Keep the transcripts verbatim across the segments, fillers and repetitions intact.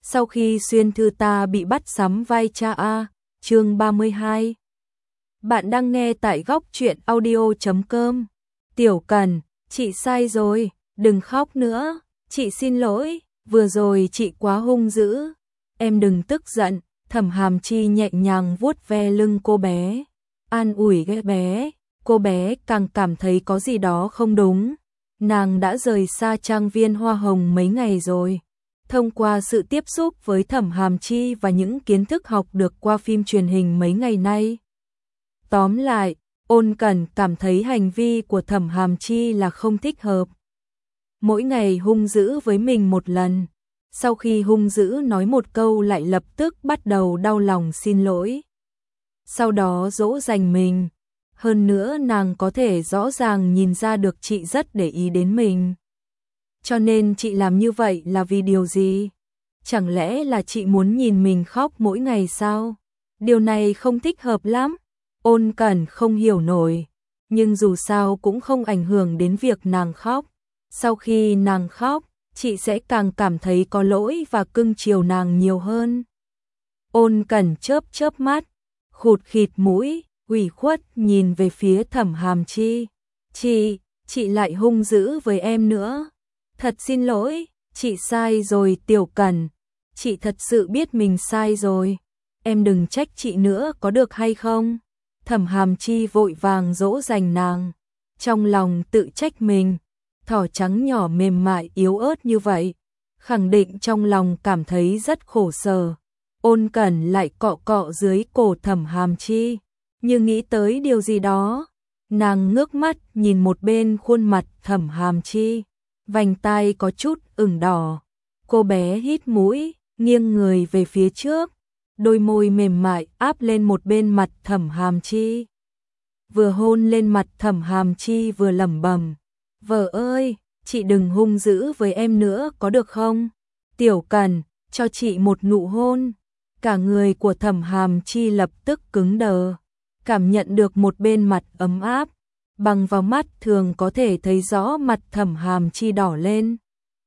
Sau khi xuyên thư ta bị bắt sắm vai cha A, chương ba mươi hai. Bạn đang nghe tại góc truyện audio chấm com. Tiểu Cần, chị sai rồi, đừng khóc nữa, chị xin lỗi, vừa rồi chị quá hung dữ. Em đừng tức giận, Thẩm Hàm Chi nhẹ nhàng vuốt ve lưng cô bé, an ủi cái bé. Cô bé càng cảm thấy có gì đó không đúng. Nàng đã rời xa trang viên Hoa Hồng mấy ngày rồi. Thông qua sự tiếp xúc với Thẩm Hàm Chi và những kiến thức học được qua phim truyền hình mấy ngày nay. Tóm lại, Ôn Cẩn cảm thấy hành vi của Thẩm Hàm Chi là không thích hợp. Mỗi ngày hung dữ với mình một lần, sau khi hung dữ nói một câu lại lập tức bắt đầu đau lòng xin lỗi. Sau đó dỗ dành mình. Hơn nữa nàng có thể rõ ràng nhìn ra được chị rất để ý đến mình. Cho nên chị làm như vậy là vì điều gì? Chẳng lẽ là chị muốn nhìn mình khóc mỗi ngày sao? Điều này không thích hợp lắm. Ôn Cẩn không hiểu nổi, nhưng dù sao cũng không ảnh hưởng đến việc nàng khóc. Sau khi nàng khóc, chị sẽ càng cảm thấy có lỗi và cưng chiều nàng nhiều hơn. Ôn Cẩn chớp chớp mắt, khụt khịt mũi, ủy khuất nhìn về phía Thẩm Hàm Chi. Chị, chị lại hung dữ với em nữa. Thật xin lỗi, chị sai rồi Tiểu Cẩn. Chị thật sự biết mình sai rồi. Em đừng trách chị nữa có được hay không? Thẩm Hàm Chi vội vàng dỗ dành nàng. Trong lòng tự trách mình. Thỏ trắng nhỏ mềm mại yếu ớt như vậy. Khẳng định trong lòng cảm thấy rất khổ sở. Ôn Cẩn lại cọ cọ dưới cổ Thẩm Hàm Chi. Như nghĩ tới điều gì đó. Nàng ngước mắt nhìn một bên khuôn mặt Thẩm Hàm Chi. Vành tai có chút ửng đỏ. Cô bé hít mũi, nghiêng người về phía trước. Đôi môi mềm mại áp lên một bên mặt Thẩm Hàm Chi. Vừa hôn lên mặt Thẩm Hàm Chi vừa lẩm bẩm. Vợ ơi, chị đừng hung dữ với em nữa có được không? Tiểu Cần, cho chị một nụ hôn. Cả người của Thẩm Hàm Chi lập tức cứng đờ. Cảm nhận được một bên mặt ấm áp. Bằng vào mắt thường có thể thấy rõ mặt Thẩm Hàm Chi đỏ lên.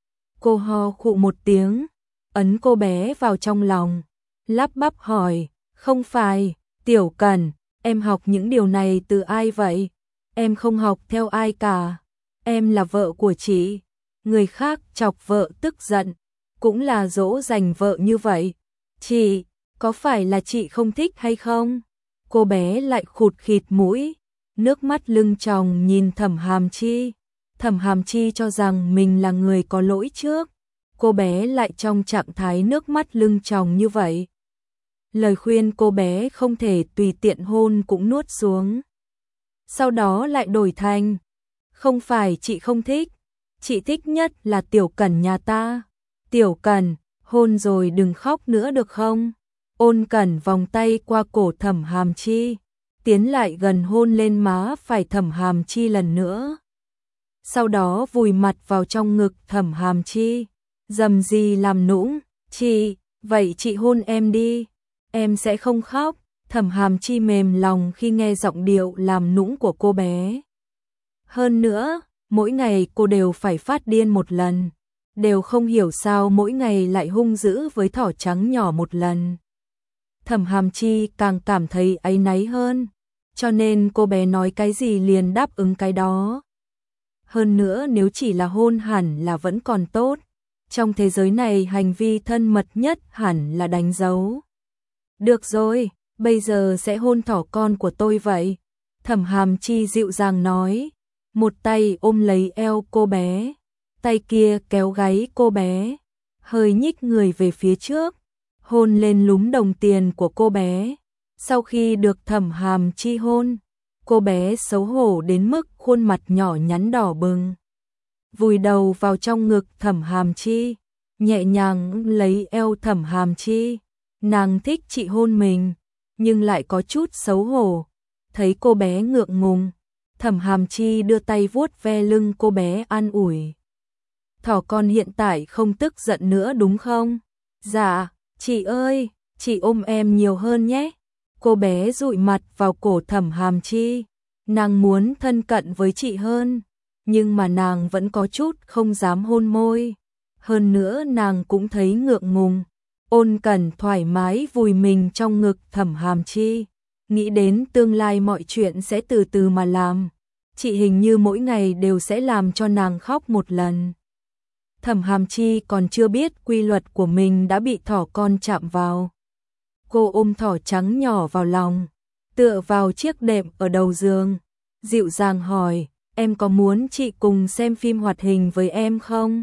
Cô ho khụ một tiếng, ấn cô bé vào trong lòng, lắp bắp hỏi, không phải, Tiểu Cần, em học những điều này từ ai vậy? Em không học theo ai cả, em là vợ của chị. Người khác chọc vợ tức giận, cũng là dỗ dành vợ như vậy. Chị, có phải là chị không thích hay không? Cô bé lại khụt khịt mũi, nước mắt lưng tròng nhìn Thẩm Hàm Chi. Thẩm Hàm Chi cho rằng mình là người có lỗi trước. Cô bé lại trong trạng thái nước mắt lưng tròng như vậy. Lời khuyên cô bé không thể tùy tiện hôn cũng nuốt xuống. Sau đó lại đổi thành, không phải chị không thích, chị thích nhất là Tiểu Cẩn nhà ta. Tiểu Cẩn, hôn rồi đừng khóc nữa được không? Ôn Cẩn vòng tay qua cổ Thẩm Hàm Chi, tiến lại gần hôn lên má phải Thẩm Hàm Chi lần nữa. Sau đó vùi mặt vào trong ngực Thẩm Hàm Chi, dầm gì làm nũng, chị, vậy chị hôn em đi, em sẽ không khóc. Thẩm Hàm Chi mềm lòng khi nghe giọng điệu làm nũng của cô bé. Hơn nữa, mỗi ngày cô đều phải phát điên một lần, đều không hiểu sao mỗi ngày lại hung dữ với thỏ trắng nhỏ một lần. Thẩm Hàm Chi càng cảm thấy áy náy hơn, cho nên cô bé nói cái gì liền đáp ứng cái đó. Hơn nữa nếu chỉ là hôn hẳn là vẫn còn tốt. Trong thế giới này hành vi thân mật nhất hẳn là đánh dấu. Được rồi, bây giờ sẽ hôn thỏ con của tôi vậy. Thẩm Hàm Chi dịu dàng nói, một tay ôm lấy eo cô bé, tay kia kéo gáy cô bé, hơi nhích người về phía trước, hôn lên lúm đồng tiền của cô bé. Sau khi được Thẩm Hàm Chi hôn, cô bé xấu hổ đến mức khuôn mặt nhỏ nhắn đỏ bừng. Vùi đầu vào trong ngực Thẩm Hàm Chi, nhẹ nhàng lấy eo Thẩm Hàm Chi. Nàng thích chị hôn mình, nhưng lại có chút xấu hổ. Thấy cô bé ngượng ngùng, Thẩm Hàm Chi đưa tay vuốt ve lưng cô bé an ủi. Thỏ con hiện tại không tức giận nữa đúng không? Dạ, chị ơi, chị ôm em nhiều hơn nhé. Cô bé dụi mặt vào cổ Thẩm Hàm Chi, nàng muốn thân cận với chị hơn, nhưng mà nàng vẫn có chút không dám hôn môi. Hơn nữa nàng cũng thấy ngượng ngùng, Ôn Cẩn thoải mái vùi mình trong ngực Thẩm Hàm Chi, nghĩ đến tương lai mọi chuyện sẽ từ từ mà làm. Chị hình như mỗi ngày đều sẽ làm cho nàng khóc một lần. Thẩm Hàm Chi còn chưa biết quy luật của mình đã bị thỏ con chạm vào. Cô ôm thỏ trắng nhỏ vào lòng, tựa vào chiếc đệm ở đầu giường, dịu dàng hỏi, em có muốn chị cùng xem phim hoạt hình với em không?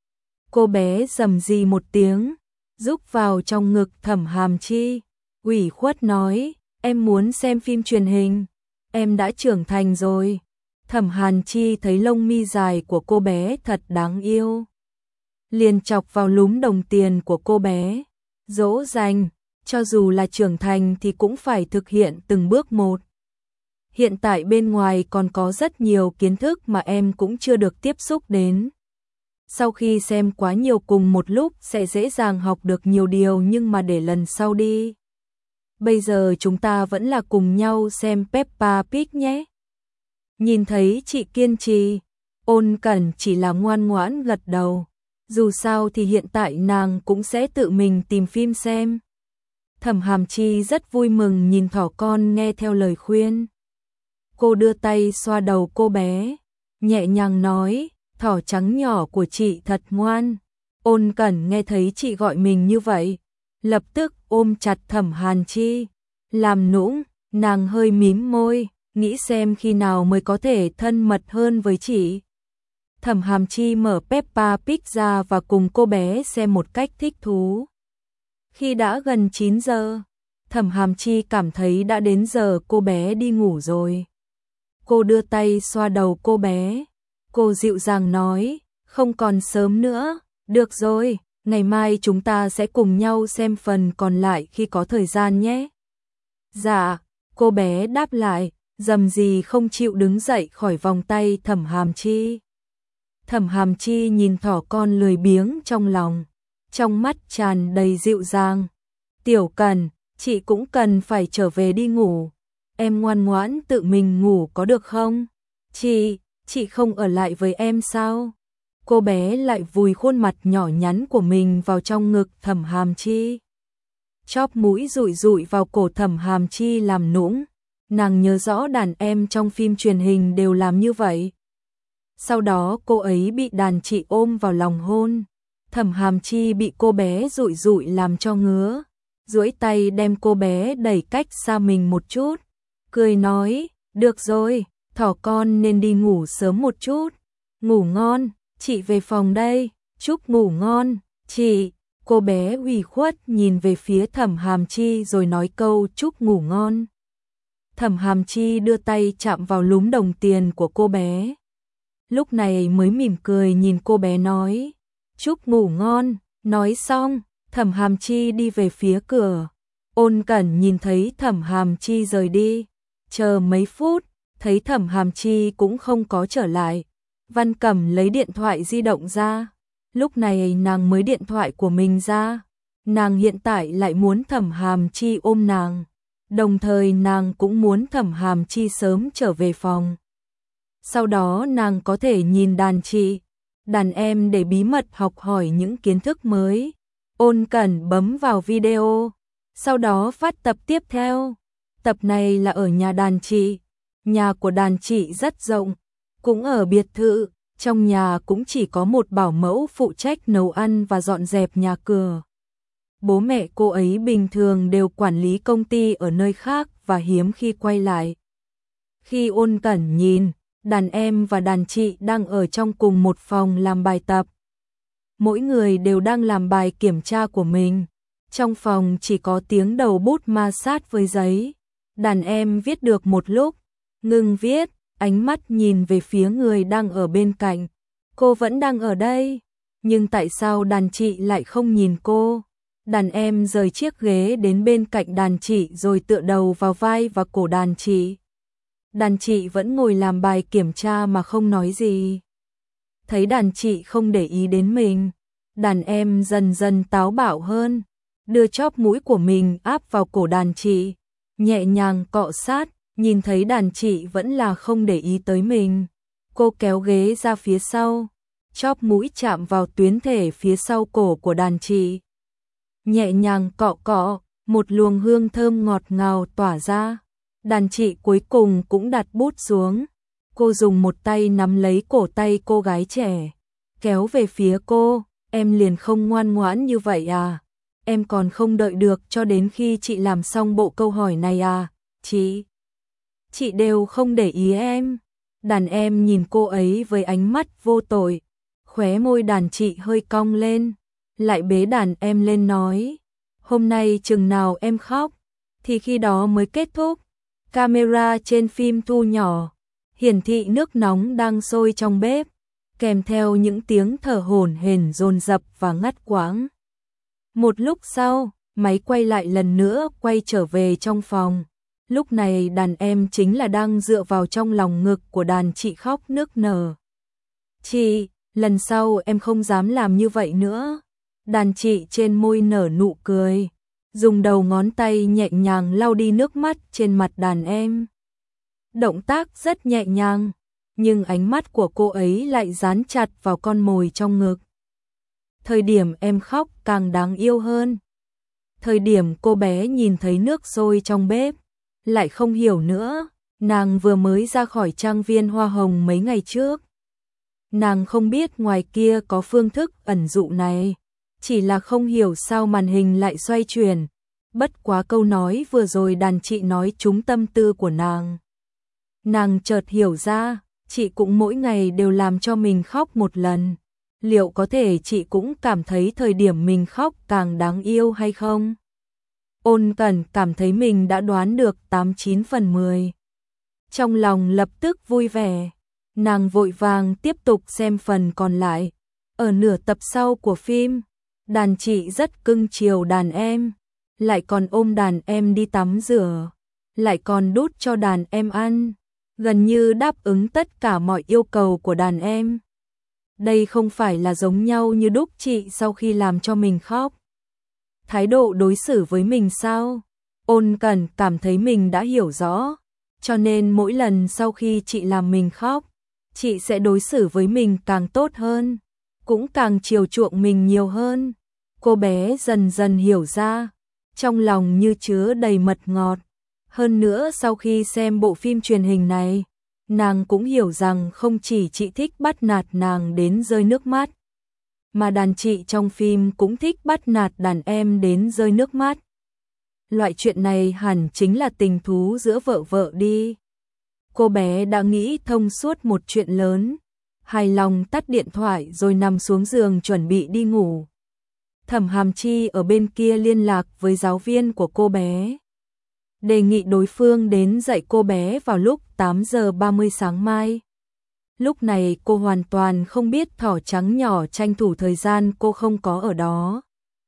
Cô bé rầm rì một tiếng, rúc vào trong ngực Thẩm Hàm Chi, ủy khuất nói, em muốn xem phim truyền hình, em đã trưởng thành rồi. Thẩm Hàn Chi thấy lông mi dài của cô bé thật đáng yêu, liền chọc vào lúm đồng tiền của cô bé, dỗ dành, cho dù là trưởng thành thì cũng phải thực hiện từng bước một. Hiện tại bên ngoài còn có rất nhiều kiến thức mà em cũng chưa được tiếp xúc đến. Sau khi xem quá nhiều cùng một lúc sẽ dễ dàng học được nhiều điều, nhưng mà để lần sau đi. Bây giờ chúng ta vẫn là cùng nhau xem Peppa Pig nhé. Nhìn thấy chị kiên trì, Ôn Cẩn chỉ là ngoan ngoãn gật đầu. Dù sao thì hiện tại nàng cũng sẽ tự mình tìm phim xem. Thẩm Hàm Chi rất vui mừng nhìn thỏ con nghe theo lời khuyên. Cô đưa tay xoa đầu cô bé, nhẹ nhàng nói, thỏ trắng nhỏ của chị thật ngoan. Ôn Cẩn nghe thấy chị gọi mình như vậy, lập tức ôm chặt Thẩm Hàn Chi, làm nũng, nàng hơi mím môi, nghĩ xem khi nào mới có thể thân mật hơn với chị. Thẩm Hàm Chi mở Peppa Pig ra và cùng cô bé xem một cách thích thú. Khi đã gần chín giờ, Thẩm Hàm Chi cảm thấy đã đến giờ cô bé đi ngủ rồi. Cô đưa tay xoa đầu cô bé. Cô dịu dàng nói, không còn sớm nữa, được rồi, ngày mai chúng ta sẽ cùng nhau xem phần còn lại khi có thời gian nhé. Dạ, cô bé đáp lại, dầm gì không chịu đứng dậy khỏi vòng tay Thẩm Hàm Chi. Thẩm Hàm Chi nhìn thỏ con lười biếng trong lòng, trong mắt tràn đầy dịu dàng. Tiểu Cần, chị cũng cần phải trở về đi ngủ. Em ngoan ngoãn tự mình ngủ có được không? Chị, chị không ở lại với em sao? Cô bé lại vùi khuôn mặt nhỏ nhắn của mình vào trong ngực Thẩm Hàm Chi. Chóp mũi rụi rụi vào cổ Thẩm Hàm Chi làm nũng. Nàng nhớ rõ đàn em trong phim truyền hình đều làm như vậy. Sau đó cô ấy bị đàn chị ôm vào lòng hôn. Thẩm Hàm Chi bị cô bé rụi rụi làm cho ngứa, duỗi tay đem cô bé đẩy cách xa mình một chút, cười nói, được rồi, thỏ con nên đi ngủ sớm một chút. Ngủ ngon, chị về phòng đây, chúc ngủ ngon, chị. Cô bé ủy khuất nhìn về phía Thẩm Hàm Chi rồi nói câu chúc ngủ ngon. Thẩm Hàm Chi đưa tay chạm vào lúm đồng tiền của cô bé. Lúc này mới mỉm cười nhìn cô bé nói, chúc ngủ ngon. Nói xong, Thẩm Hàm Chi đi về phía cửa. Ôn Cẩn nhìn thấy Thẩm Hàm Chi rời đi, chờ mấy phút, thấy Thẩm Hàm Chi cũng không có trở lại. Văn Cẩm lấy điện thoại di động ra, lúc này nàng mới điện thoại của mình ra. Nàng hiện tại lại muốn Thẩm Hàm Chi ôm nàng, đồng thời nàng cũng muốn Thẩm Hàm Chi sớm trở về phòng. Sau đó nàng có thể nhìn đàn chị, đàn em để bí mật học hỏi những kiến thức mới. Ôn Cẩn bấm vào video, sau đó phát tập tiếp theo. Tập này là ở nhà đàn chị. Nhà của đàn chị rất rộng, cũng ở biệt thự, trong nhà cũng chỉ có một bảo mẫu phụ trách nấu ăn và dọn dẹp nhà cửa. Bố mẹ cô ấy bình thường đều quản lý công ty ở nơi khác và hiếm khi quay lại. Khi Ôn Cẩn nhìn, đàn em và đàn chị đang ở trong cùng một phòng làm bài tập. Mỗi người đều đang làm bài kiểm tra của mình. Trong phòng chỉ có tiếng đầu bút ma sát với giấy. Đàn em viết được một lúc, ngừng viết, ánh mắt nhìn về phía người đang ở bên cạnh. Cô vẫn đang ở đây, nhưng tại sao đàn chị lại không nhìn cô? Đàn em rời chiếc ghế đến bên cạnh đàn chị rồi tựa đầu vào vai và cổ đàn chị. Đàn chị vẫn ngồi làm bài kiểm tra mà không nói gì. Thấy đàn chị không để ý đến mình, đàn em dần dần táo bạo hơn, đưa chóp mũi của mình áp vào cổ đàn chị, nhẹ nhàng cọ sát, nhìn thấy đàn chị vẫn là không để ý tới mình. Cô kéo ghế ra phía sau, chóp mũi chạm vào tuyến thể phía sau cổ của đàn chị. nhẹ nhàng cọ cọ, một luồng hương thơm ngọt ngào tỏa ra. Đàn chị cuối cùng cũng đặt bút xuống. Cô dùng một tay nắm lấy cổ tay cô gái trẻ, kéo về phía cô. Em liền không ngoan ngoãn như vậy à? Em còn không đợi được cho đến khi chị làm xong bộ câu hỏi này à? Chị, chị đều không để ý em. Đàn em nhìn cô ấy với ánh mắt vô tội. Khóe môi đàn chị hơi cong lên, lại bế đàn em lên nói, hôm nay chừng nào em khóc, thì khi đó mới kết thúc. Camera trên phim thu nhỏ, hiển thị nước nóng đang sôi trong bếp, kèm theo những tiếng thở hổn hển dồn dập và ngắt quãng. Một lúc sau, máy quay lại lần nữa quay trở về trong phòng. Lúc này đàn em chính là đang dựa vào trong lòng ngực của đàn chị khóc nức nở. Chị, lần sau em không dám làm như vậy nữa. Đàn chị trên môi nở nụ cười, dùng đầu ngón tay nhẹ nhàng lau đi nước mắt trên mặt đàn em. Động tác rất nhẹ nhàng, nhưng ánh mắt của cô ấy lại dán chặt vào con mồi trong ngực. Thời điểm em khóc càng đáng yêu hơn. Thời điểm cô bé nhìn thấy nước sôi trong bếp, lại không hiểu nữa, nàng vừa mới ra khỏi trang viên hoa hồng mấy ngày trước. Nàng không biết ngoài kia có phương thức ẩn dụ này, chỉ là không hiểu sao màn hình lại xoay chuyển. Bất quá câu nói vừa rồi đàn chị nói trúng tâm tư của nàng. Nàng chợt hiểu ra, chị cũng mỗi ngày đều làm cho mình khóc một lần. Liệu có thể chị cũng cảm thấy thời điểm mình khóc càng đáng yêu hay không? Ôn Cẩn cảm thấy mình đã đoán được tám chín phần mười. Trong lòng lập tức vui vẻ, nàng vội vàng tiếp tục xem phần còn lại. Ở nửa tập sau của phim, đàn chị rất cưng chiều đàn em, lại còn ôm đàn em đi tắm rửa, lại còn đút cho đàn em ăn, gần như đáp ứng tất cả mọi yêu cầu của đàn em. Đây không phải là giống nhau như đúc chị sau khi làm cho mình khóc. Thái độ đối xử với mình sao? Ôn Cẩn cảm thấy mình đã hiểu rõ, cho nên mỗi lần sau khi chị làm mình khóc, chị sẽ đối xử với mình càng tốt hơn, cũng càng chiều chuộng mình nhiều hơn. Cô bé dần dần hiểu ra, trong lòng như chứa đầy mật ngọt. Hơn nữa sau khi xem bộ phim truyền hình này, nàng cũng hiểu rằng không chỉ chị thích bắt nạt nàng đến rơi nước mắt, mà đàn chị trong phim cũng thích bắt nạt đàn em đến rơi nước mắt. Loại chuyện này hẳn chính là tình thú giữa vợ vợ đi. Cô bé đã nghĩ thông suốt một chuyện lớn, hài lòng tắt điện thoại rồi nằm xuống giường chuẩn bị đi ngủ. Thẩm Hàm Chi ở bên kia liên lạc với giáo viên của cô bé, đề nghị đối phương đến dạy cô bé vào lúc tám giờ ba mươi sáng mai. Lúc này cô hoàn toàn không biết thỏ trắng nhỏ tranh thủ thời gian cô không có ở đó.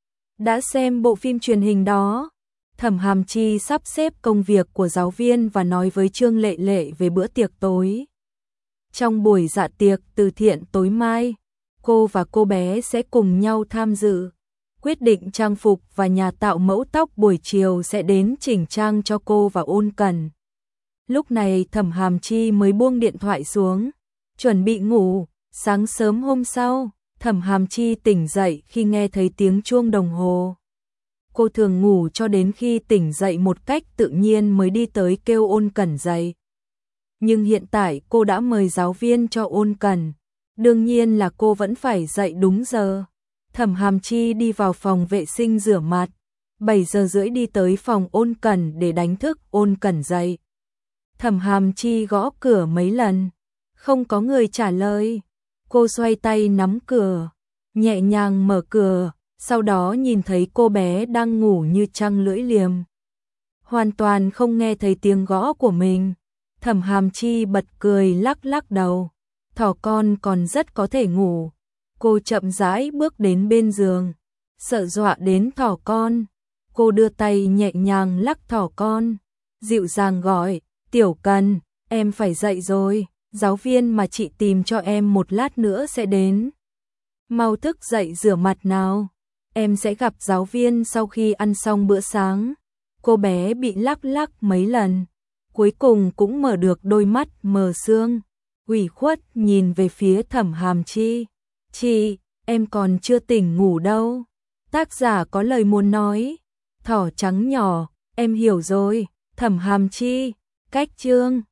Đã xem bộ phim truyền hình đó, Thẩm Hàm Chi sắp xếp công việc của giáo viên và nói với Trương Lệ Lệ về bữa tiệc tối. Trong buổi dạ tiệc từ thiện tối mai, cô và cô bé sẽ cùng nhau tham dự. Quyết định trang phục và nhà tạo mẫu tóc buổi chiều sẽ đến chỉnh trang cho cô và Ôn Cẩn. Lúc này Thẩm Hàm Chi mới buông điện thoại xuống, chuẩn bị ngủ. Sáng sớm hôm sau, Thẩm Hàm Chi tỉnh dậy khi nghe thấy tiếng chuông đồng hồ. Cô thường ngủ cho đến khi tỉnh dậy một cách tự nhiên mới đi tới kêu Ôn Cẩn dậy. Nhưng hiện tại cô đã mời giáo viên cho Ôn Cẩn, đương nhiên là cô vẫn phải dậy đúng giờ. Thẩm Hàm Chi đi vào phòng vệ sinh rửa mặt, bảy giờ rưỡi đi tới phòng Ôn Cẩn để đánh thức Ôn Cẩn dậy. Thẩm Hàm Chi gõ cửa mấy lần, không có người trả lời. Cô xoay tay nắm cửa, nhẹ nhàng mở cửa, sau đó nhìn thấy cô bé đang ngủ như trăng lưỡi liềm, hoàn toàn không nghe thấy tiếng gõ của mình. Thẩm Hàm Chi bật cười lắc lắc đầu, thỏ con còn rất có thể ngủ. Cô chậm rãi bước đến bên giường, sợ dọa đến thỏ con. Cô đưa tay nhẹ nhàng lắc thỏ con, dịu dàng gọi, Tiểu Cần, em phải dậy rồi, giáo viên mà chị tìm cho em một lát nữa sẽ đến. Mau thức dậy rửa mặt nào, em sẽ gặp giáo viên sau khi ăn xong bữa sáng. Cô bé bị lắc lắc mấy lần, cuối cùng cũng mở được đôi mắt mờ sương, ủy khuất nhìn về phía Thẩm Hàm Chi. Chị, em còn chưa tỉnh ngủ đâu. Tác giả có lời muốn nói. Thỏ trắng nhỏ, em hiểu rồi. Thẩm Hàm Chi, cách chương.